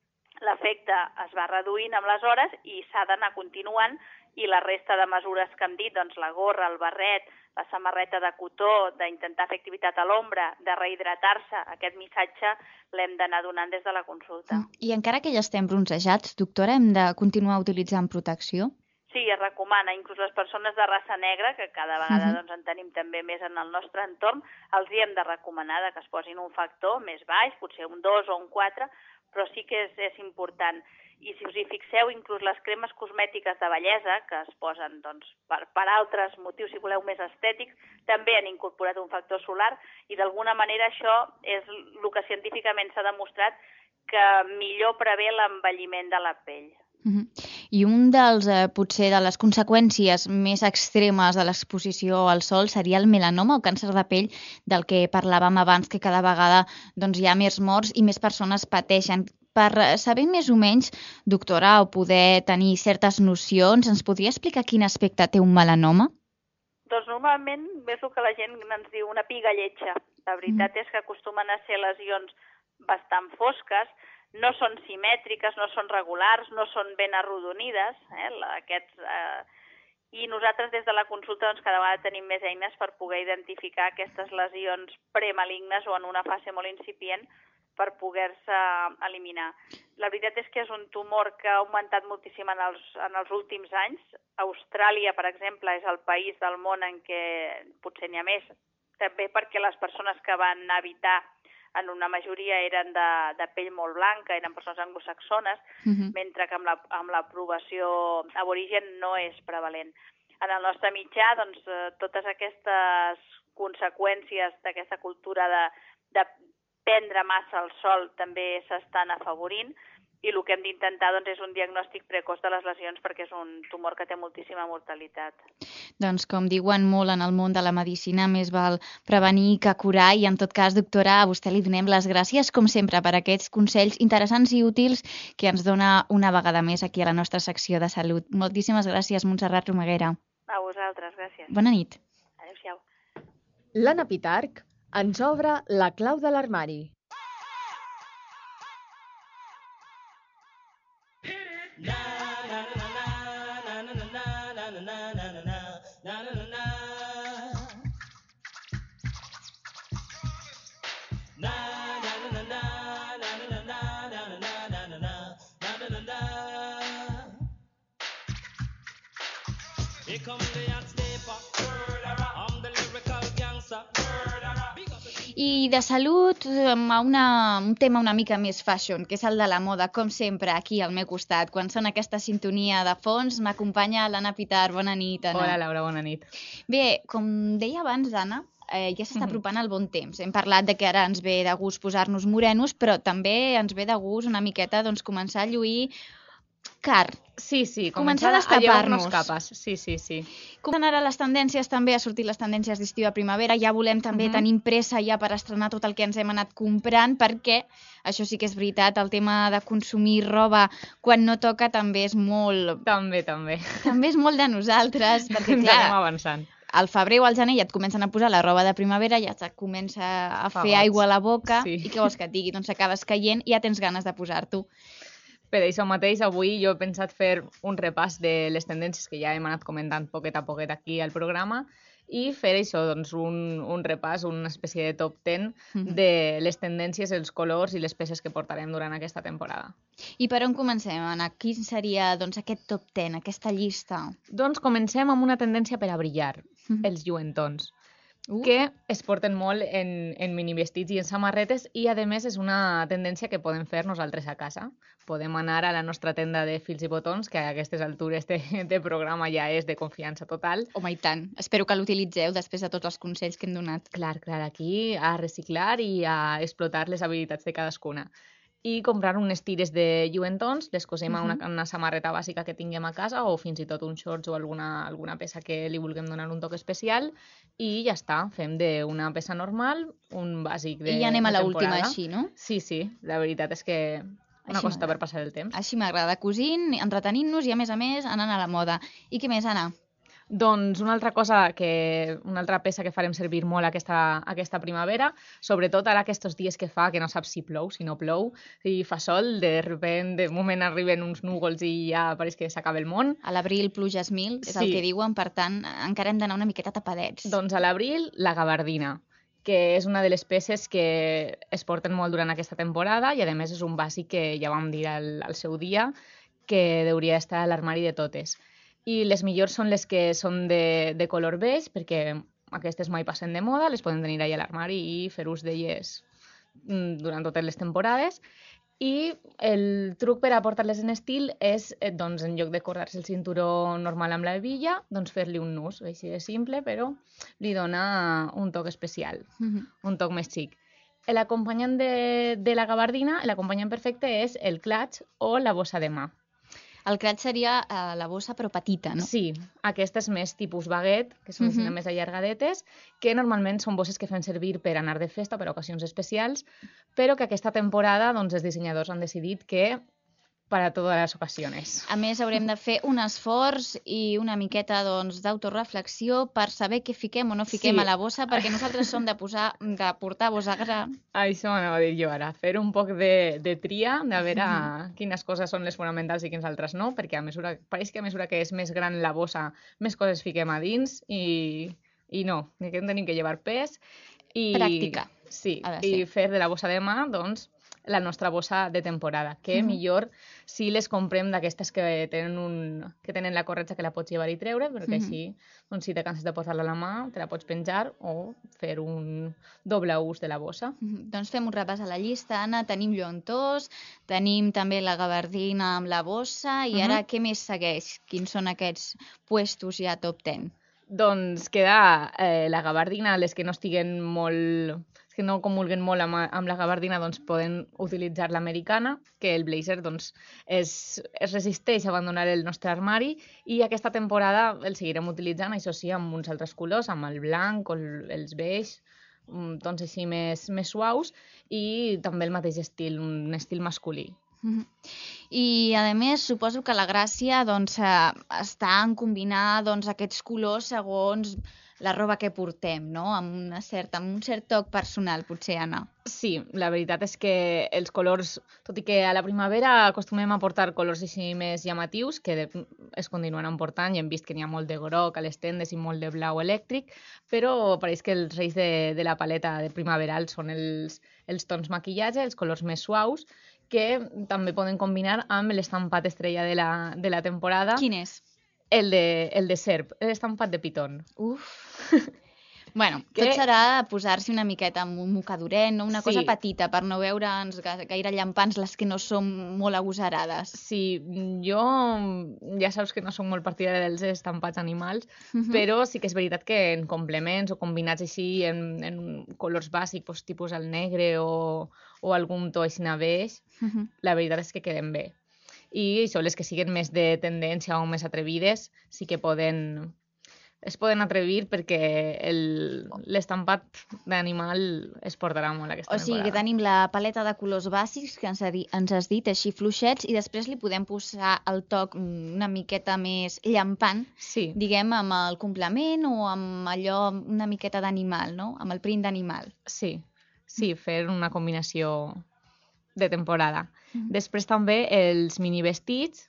l'efecte es va reduint amb les hores i s'ha d'anar continuant, i la resta de mesures que hem dit, doncs la gorra, el barret, la samarreta de cotó, d'intentar fer activitat a l'ombra, de rehidratar-se, aquest missatge l'hem d'anar donant des de la consulta. I encara que ja estem bronzejats, doctora, hem de continuar utilitzant protecció? Sí, es recomana, inclús les persones de raça negra, que cada vegada Mhm. doncs, en tenim també més en el nostre entorn, els hi hem de recomanar de que es posin un factor més baix, potser un dos o un quatre, però sí que és, és important. I si us hi fixeu, inclús les cremes cosmètiques de bellesa, que es posen doncs, per, per altres motius, si voleu, més estètics, també han incorporat un factor solar, i d'alguna manera això és el que científicament s'ha demostrat que millor prevé l'envelliment de la pell. Mhm. I un dels, eh, potser, de les conseqüències més extremes de l'exposició al sol seria el melanoma o càncer de pell, del que parlàvem abans, que cada vegada doncs, hi ha més morts i més persones pateixen. Per eh, saber més o menys, doctora, o poder tenir certes nocions, ens podria explicar quin aspecte té un melanoma? Doncs normalment és el que la gent ens diu una piga lletja. La veritat és que acostumen a ser lesions bastant fosques, no són simètriques, no són regulars, no són ben arrodonides, eh, la- aquests, eh, i nosaltres des de la consulta doncs, cada vegada tenim més eines per poder identificar aquestes lesions premalignes o en una fase molt incipient per poder-se eliminar. La veritat és que és un tumor que ha augmentat moltíssim en els, en els últims anys. Austràlia, per exemple, és el país del món en què potser n'hi ha més, també perquè les persones que van habitar en una majoria eren de, de pell molt blanca, eren persones anglosaxones, Mhm. mentre que amb la, amb l'aprovació aborigen no és prevalent. En el nostre mitjà, doncs, eh, totes aquestes conseqüències d'aquesta cultura de, de prendre massa el sol també s'estan afavorint, i el que hem d'intentar doncs, és un diagnòstic precoç de les lesions perquè és un tumor que té moltíssima mortalitat. Doncs com diuen molt en el món de la medicina, més val prevenir que curar, i en tot cas, doctora, a vostè li donem les gràcies, com sempre, per aquests consells interessants i útils que ens dona una vegada més aquí a la nostra secció de salut. Moltíssimes gràcies, Montserrat Romaguera. A vosaltres, gràcies. Bona nit. Adéu-siau. L'Anna Pitarch ens obre la clau de l'armari. Here come the hot stepper. I'm the lyrical gangster. I de salut, a una, un tema una mica més fashion, que és el de la moda, com sempre, aquí al meu costat. Quan sona aquesta sintonia de fons, m'acompanya l'Anna Pitarch. Bona nit, Anna. Hola, Laura, bona nit. Bé, com deia abans, Anna, eh, ja s'està Mhm. apropant el bon temps. Hem parlat de que ara ens ve de gust posar-nos morenos, però també ens ve de gust una miqueta doncs, començar a lluir car. Sí, sí, Començar a començar a destapar-nos. llevar-nos capes. Sí, sí, sí. Comencen ara les tendències també, a sortir les tendències d'estiu a primavera, ja volem també Mhm. tenir pressa ja per estrenar tot el que ens hem anat comprant, perquè, això sí que és veritat, el tema de consumir roba quan no toca també és molt... També, també. També és molt de nosaltres, perquè Ens clar, anem avançant. al febrer o al gener ja et comencen a posar la roba de primavera, ja et comença a Fa fer goig. aigua a la boca, Sí. i què vols que et digui? Doncs acabes caient i ja tens ganes de posar-t'ho. Per això mateix, avui jo he pensat fer un repàs de les tendències que ja hem anat comentant poquet a poquet aquí al programa i fer això, doncs, un, un repàs, una espècie de top ten Mhm. de les tendències, els colors i les peces que portarem durant aquesta temporada. I per on comencem, Anna? Quin seria doncs, aquest top ten, aquesta llista? Doncs comencem amb una tendència per a brillar, Mhm. els lluentons, Uh. que es porten molt en, en minivestits i en samarretes i, a més, és una tendència que podem fer nosaltres a casa. Podem anar a la nostra tenda de fils i botons, que a aquestes altures de, de programa ja és de confiança total. Home, i tant. Espero que l'utilitzeu després de tots els consells que hem donat. Clar, clar, aquí a reciclar i a explotar les habilitats de cadascuna. I comprar unes tires de lluentons, les cosem a una, Mhm. una samarreta bàsica que tinguem a casa o fins i tot un shorts o alguna, alguna peça que li vulguem donar un toc especial i ja està, fem d'una peça normal un bàsic de I ja anem a de l'última temporada. així, no? Sí, sí, la veritat és que una Així costa m'agrada. per passar el temps. Així m'agrada, cosint, entretenint-nos i, a més a més, anant a la moda. I què més, Anna? Doncs una altra cosa, que, una altra peça que farem servir molt aquesta, aquesta primavera, sobretot ara aquests dies que fa, que no saps si plou, si no plou, si fa sol, de repent, de moment arriben uns núvols i ja pareix que s'acaba el món. A l'abril pluges mil, és Sí. el que diuen, per tant, encara hem d'anar una miqueta tapadets. Doncs a l'abril, la gabardina, que és una de les peces que es porten molt durant aquesta temporada i, a més, és un bàsic que ja vam dir al, al seu dia, que hauria d'estar a l'armari de totes. I les millors són les que són de, de color beix, perquè aquestes mai passen de moda, les podem tenir allà a l'armari i fer ús d'elles mm, durant totes les temporades. I el truc per a portar-les en estil és, eh, doncs, en lloc de cordar-se el cinturó normal amb la hebilla, doncs fer-li un nus, així de simple, però li dona un toc especial, Mhm. un toc més xic. L'acompanyant de, de la gabardina, l'acompanyant perfecte és el clutch o la bossa de mà. El cratx seria eh, la bossa però petita, no? Sí, aquestes més tipus baguet, que són Mhm. uh -huh. més allargadetes, que normalment són bosses que fan servir per anar de festa, per a ocasions especials, però que aquesta temporada doncs, els dissenyadors han decidit que per a totes les ocasions. A més, haurem de fer un esforç i una miqueta doncs, d'autoreflexió per saber què fiquem o no fiquem Sí. a la bossa, perquè nosaltres som de, posar, de portar bossa gran. Això anava a dir jo ara, fer un poc de, de tria, de veure uh-huh. quines coses són les fonamentals i quines altres no, perquè a mesura, pareix que a mesura que és més gran la bossa, més coses fiquem a dins i, i no, que tenim que llevar pes. I, Pràctica. Sí, Ha de i ser. fer de la bossa de mà, doncs, la nostra bossa de temporada, que Mhm. millor si les comprem d'aquestes que tenen, un, que tenen la corretja que la pots llevar i treure, perquè Mhm. així, doncs, si te canses de posar-la a la mà, te la pots penjar o fer un doble ús de la bossa. Mhm. Doncs fem un repàs a la llista, Anna. Tenim lluentors, tenim també la gabardina amb la bossa, i Mhm. ara què més segueix? Quins són aquests puestos ja top ten? Doncs queda eh, la gabardina, les que no estiguen molt... que no comulguen molt amb, amb la gabardina, doncs poden utilitzar l'americana, que el blazer doncs, es, es resisteix a abandonar el nostre armari, i aquesta temporada el seguirem utilitzant, això sí, amb uns altres colors, amb el blanc o el, els beix, mm, tons així més, més suaus, i també el mateix estil, un estil masculí. Mhm. I, a més, suposo que la gràcia doncs, eh, està en combinar doncs, aquests colors segons la roba que portem, no? Amb, una certa, amb un cert toc personal, potser, Anna. Sí, la veritat és que els colors, tot i que a la primavera acostumem a portar colors així més llamatius, que de, es continuen portant, i hem vist que n'hi ha molt de groc a les tendes i molt de blau elèctric, però pareix que els reis de, de la paleta de primaveral són els, els tons maquillatge, els colors més suaus, que també poden combinar amb l'estampat estrella de la, de la temporada. Quin és? El de, el de serp, l'estampat de pitón. Uf! Bueno, Que- tot serà posar-s'hi una miqueta amb un mocadoret, no? Una Sí. cosa petita, per no veure'ns ga- gaire llampants les que no som molt agosarades. Sí, jo ja saps que no soc molt partidària dels estampats animals, Mhm. però sí que és veritat que en complements o combinats així en, en colors bàsics, doncs, tipus el negre o, o algun to així beix, Mhm. la veritat és que queden bé. I això, les que siguin més de tendència o més atrevides, sí que poden, es poden atrevir perquè el- l'estampat d'animal es portarà molt aquesta O sigui que temporada. tenim la paleta de colors bàsics que ens, ha di, ens has dit, així fluixets, i després li podem posar el toc mm, una miqueta més llampant, Sí, diguem, amb el complement o amb allò, una miqueta d'animal, no? Amb el print d'animal. sí, sí, fer una combinació de temporada. Mhm. Després també els mini vestits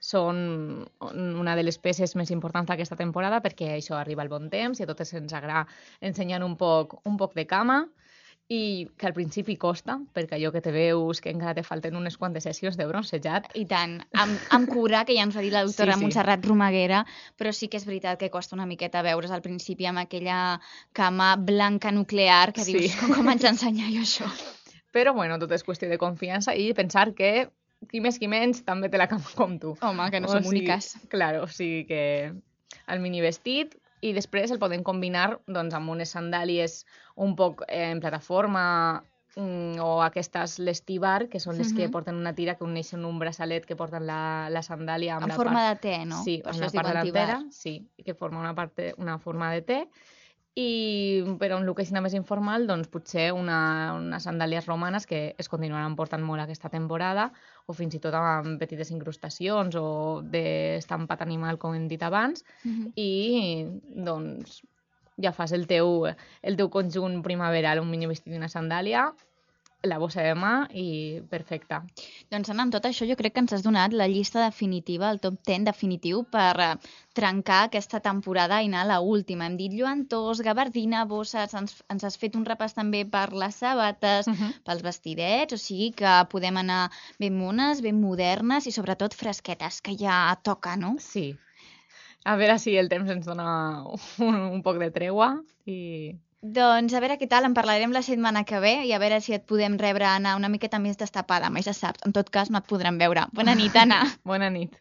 són una de les peces més importants d'aquesta temporada, perquè això arriba el bon temps i a totes ens agrada ensenyar un poc, un poc de cama, i que al principi costa, perquè allò que te veus que encara te falten unes quantes sessions de bronzejat. I tant, amb, amb cura, que ja ens va dir la doctora Sí, sí. Montserrat Romaguera, però sí que és veritat que costa una miqueta veure's al principi amb aquella cama blanca nuclear que Sí. dius, com, com haig d'ensenyar jo això? Però, bueno, tot és qüestió de confiança i pensar que qui més qui menys també té la cama com tu. Home, que no O som sigui, úniques. Claro, o sigui que el mini vestit, i després el podem combinar doncs, amb unes sandàlies un poc eh, en plataforma, mm, o aquestes l'estibar, que són les que Mhm. porten una tira que uneixen un braçalet que porten la, la sandàlia amb En la forma part... de T, no? Sí, Per amb això la es diu part antibar. delantera, sí, i que forma una, part, una forma de T. I però en el que és més informal, doncs potser una, unes sandàlies romanes que es continuaran portant molt aquesta temporada, o fins i tot amb petites incrustacions o d'estampat animal, com hem dit abans, Mhm. i doncs ja fas el teu, el teu conjunt primaveral, un mini vestit i una sandàlia, la bossa de mà i perfecte. Doncs Anna, amb tot això jo crec que ens has donat la llista definitiva, el top deu definitiu per eh, trencar aquesta temporada i anar a la última. Hem dit lluentors, gabardina, bosses, ens, ens has fet un repàs també per les sabates, Uh -huh. pels vestidets, o sigui que podem anar ben mones, ben modernes i sobretot fresquetes, que ja toca, no? Sí. A veure si el temps ens dona un, un poc de tregua i... Doncs a veure què tal, en parlarem la setmana que ve i a veure si et podem rebre, Anna, una miqueta més destapada, mai se sap. En tot cas, no et podrem veure. Bona nit, Anna. Bona nit.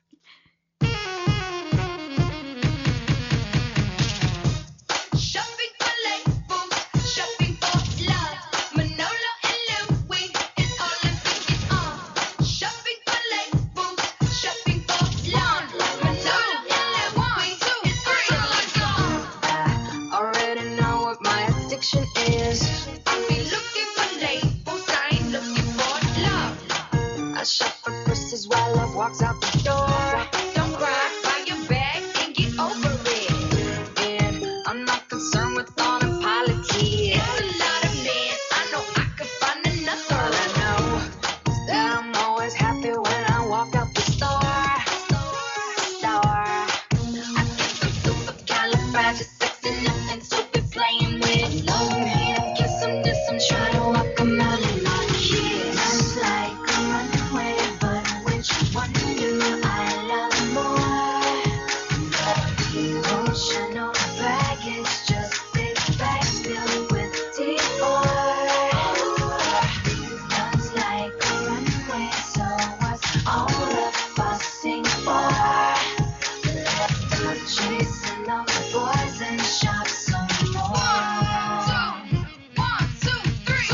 Shopping for labels, shopping for love. Manolo and Louis is all I'm thinking of. Shopping for labels, shopping for love. Manolo and Louis is all I'm thinking of. I already know what my addiction is. I be looking for labels, I ain't looking for love. I shop for purses while love walks out the door. Don't cry, buy your bag and get over it. And I'm not concerned with all the politics. It's a lot of men, I know I could find another. All I know is that I'm always happy when I walk out the store. Store. I get some supercalifragistic, nothing to be playing with. Love him, kiss him, diss him, try to walk him out in my kiss. It's like a runaway, but which one do I love more? Emotional baggage, just big bags filled with Dior. Runs like a runaway, so what's all the fussing for? Left her chasing all the boys and shop some more. One, two, three,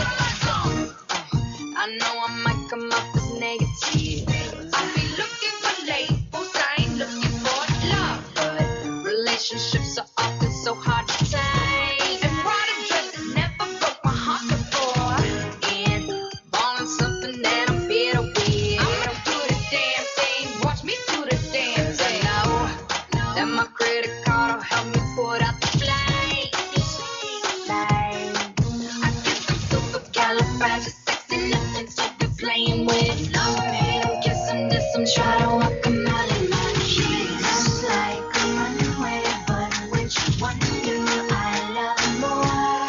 I know I might come off as negative. I be looking for labels, I ain't looking for love. But relationships are often so hard to take. And Prada dresses never broke my heart before. And ballin' something that I'm bitter with. I'ma do the damn thing, watch me do the damn thing. I know that my credit card will help me put out the flame. Flame. I get some supercalifragistic, nothing to be playing with. Love him, kiss him, diss him, try to walk him out in my kiss. It's like a runaway, but which one do I love more?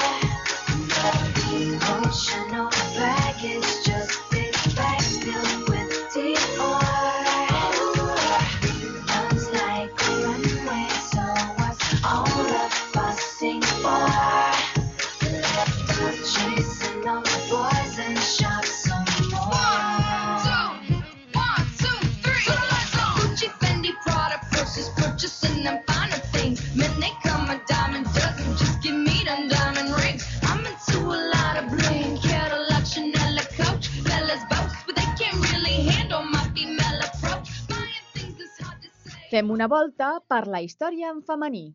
Emotional baggage, just big bags filled with Dior. Runs like a runaway, so what's all the fussing for? Left her chasing all the boys and shop some more. One, two, three. Gucci, Fendi, Prada, purses, purchasing them finer things. Men, they come a dime a dozen, just give me them diamond rings. I'm into a lot of bling, Cadillac, Chanel, Coach. Fellas boast, but they can't really handle my female approach. Buying things is hard to say. Fem una volta per la història en femení.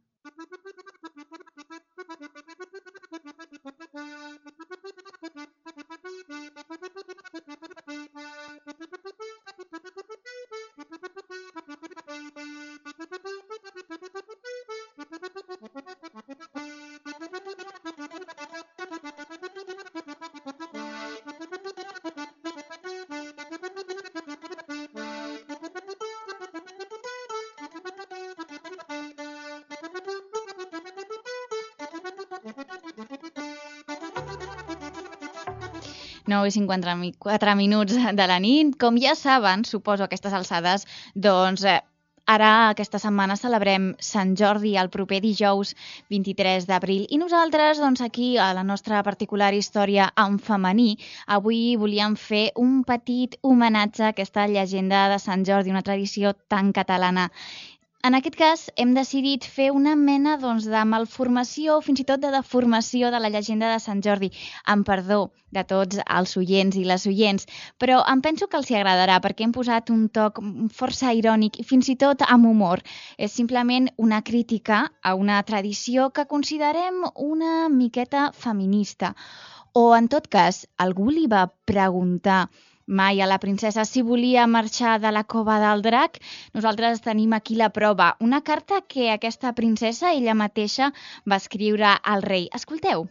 nou i cinquanta-quatre minuts de la nit. Com ja saben, suposo a aquestes alçades, doncs eh, ara aquesta setmana celebrem Sant Jordi el proper dijous vint-i-tres d'abril i nosaltres, doncs aquí a la nostra particular història en femení, avui volíem fer un petit homenatge a aquesta llegenda de Sant Jordi, una tradició tan catalana. En aquest cas, hem decidit fer una mena doncs, de malformació o fins i tot de deformació de la llegenda de Sant Jordi, amb perdó de tots els oients i les oients, però em penso que els hi agradarà perquè hem posat un toc força irònic i fins i tot amb humor. És simplement una crítica a una tradició que considerem una miqueta feminista. O, en tot cas, algú li va preguntar mai a la princesa si volia marxar de la cova del drac? Nosaltres tenim aquí la prova, una carta que aquesta princesa ella mateixa va escriure al rei. Escolteu.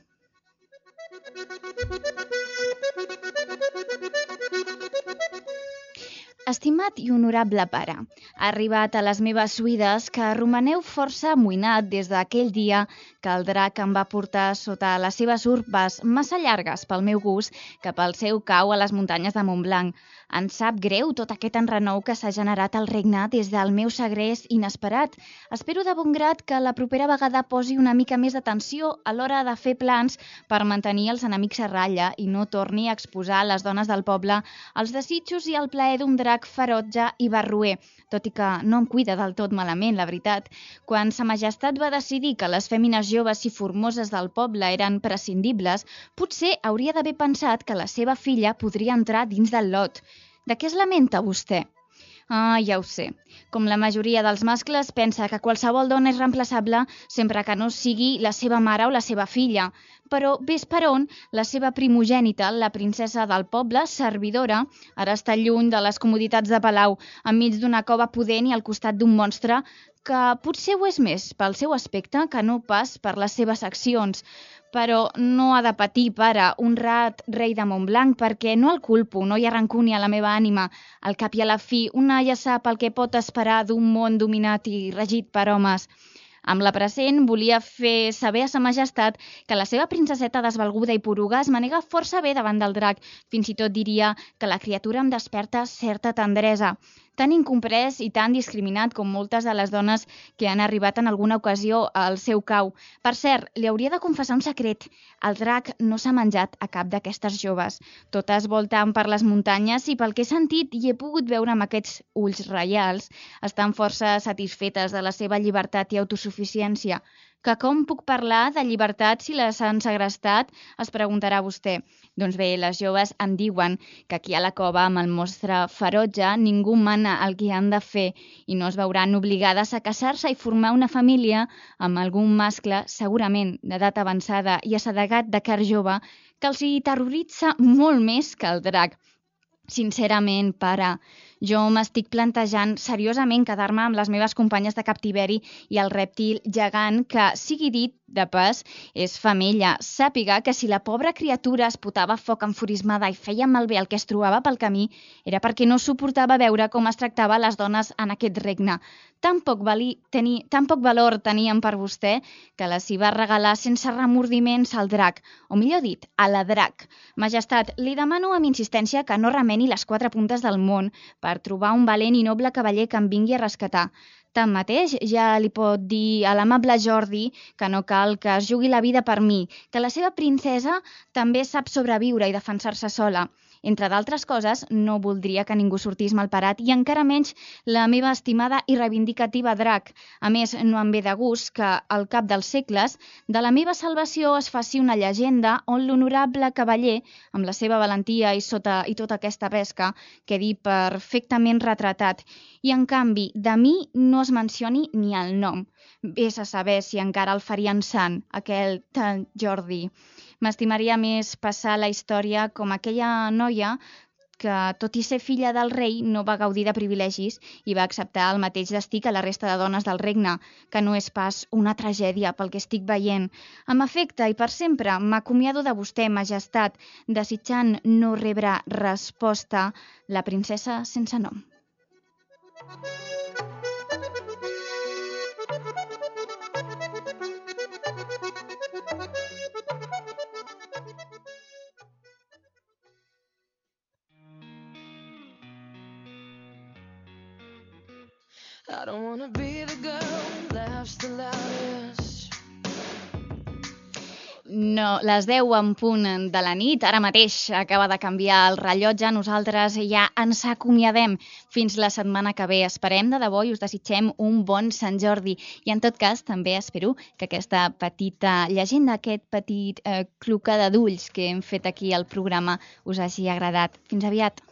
Estimat i honorable pare, ha arribat a les meves oïdes que romaneu força amoïnat des d'aquell dia que el drac em va portar sota les seves urpes massa llargues pel meu gust cap al seu cau a les muntanyes de Montblanc. Ens sap greu tot aquest enrenou que s'ha generat al regne des del meu segrest inesperat. Espero de bon grat que la propera vegada posi una mica més d'atenció a l'hora de fer plans per mantenir els enemics a ratlla i no torni a exposar les dones del poble als desitjos i al plaer d'un drac ferotge i barroer, tot i que no em cuida del tot malament, la veritat. Quan Sa Majestat va decidir que les fèmines joves i formoses del poble eren prescindibles, potser hauria d'haver pensat que la seva filla podria entrar dins del lot. De què es lamenta vostè? Ah, ja ho sé. Com la majoria dels mascles, pensa que qualsevol dona és reemplaçable sempre que no sigui la seva mare o la seva filla. Però, ves per on, la seva primogènita, la princesa del poble, servidora, ara està lluny de les comoditats de palau, enmig d'una cova pudent i al costat d'un monstre que potser ho és més pel seu aspecte que no pas per les seves accions. Però no ha de patir, pare, un rat rei de Montblanc, perquè no el culpo, no hi ha rancúnia a la meva ànima. Al cap i a la fi, una ja sap el que pot esperar d'un món dominat i regit per homes. Amb la present, volia fer saber a Sa Majestat que la seva princeseta desvalguda i poruga es manega força bé davant del drac. Fins i tot diria que la criatura em desperta certa tendresa. Tan incomprès i tan discriminat com moltes de les dones que han arribat en alguna ocasió al seu cau. Per cert, li hauria de confessar un secret. El drac no s'ha menjat a cap d'aquestes joves. Totes voltant per les muntanyes i pel que he sentit i he pogut veure amb aquests ulls reials, estan força satisfetes de la seva llibertat i autosuficiència. Que com puc parlar de llibertat si les han segrestat? Es preguntarà vostè. Doncs bé, les joves em diuen que aquí a la cova amb el monstre ferotge ningú mana el que han de fer i no es veuran obligades a casar-se i formar una família amb algun mascle, segurament d'edat avançada i assedegat de car jove, que els hi terroritza molt més que el drac. Sincerament, pare, jo m'estic plantejant seriosament quedar-me amb les meves companyes de captiveri i el rèptil gegant que, sigui dit de pas, és femella. Sàpiga que si la pobra criatura es potava foc enfurismada i feia malbé el que es trobava pel camí, era perquè no suportava veure com es tractava les dones en aquest regne. Tan poc, vali, teni, tan poc valor tenien per vostè que les hi va regalar sense remordiments al drac, o millor dit, a la drac. Majestat, li demano amb insistència que no remeni les quatre puntes del món per trobar un valent i noble cavaller que em vingui a rescatar. Tanmateix, ja li pot dir a l'amable Jordi que no cal que es jugui la vida per mi, que la seva princesa també sap sobreviure i defensar-se sola. Entre d'altres coses, no voldria que ningú sortís malparat i encara menys la meva estimada i reivindicativa drac. A més, no em ve de gust que, al cap dels segles, de la meva salvació es faci una llegenda on l'honorable cavaller, amb la seva valentia i, sota, i tota aquesta pesca, quedi perfectament retratat. I, en canvi, de mi no es mencioni ni el nom. Vés a saber si encara el farien sant, aquell tal Jordi. M'estimaria més passar la història com aquella noia que, tot i ser filla del rei, no va gaudir de privilegis i va acceptar el mateix destí que la resta de dones del regne, que no és pas una tragèdia pel que estic veient. Amb afecte i per sempre m'acomiado de vostè, Majestat, desitjant no rebre resposta, la princesa sense nom. I don't wanna be the girl who laughs the loudest. No, les deu en punt de la nit. Ara mateix acaba de canviar el rellotge. Nosaltres ja ens acomiadem fins la setmana que ve. Esperem de debò i us desitgem un bon Sant Jordi. I en tot cas també espero que aquesta petita llegenda, aquest petit eh, clucada d'ulls que hem fet aquí al programa us hagi agradat. Fins aviat.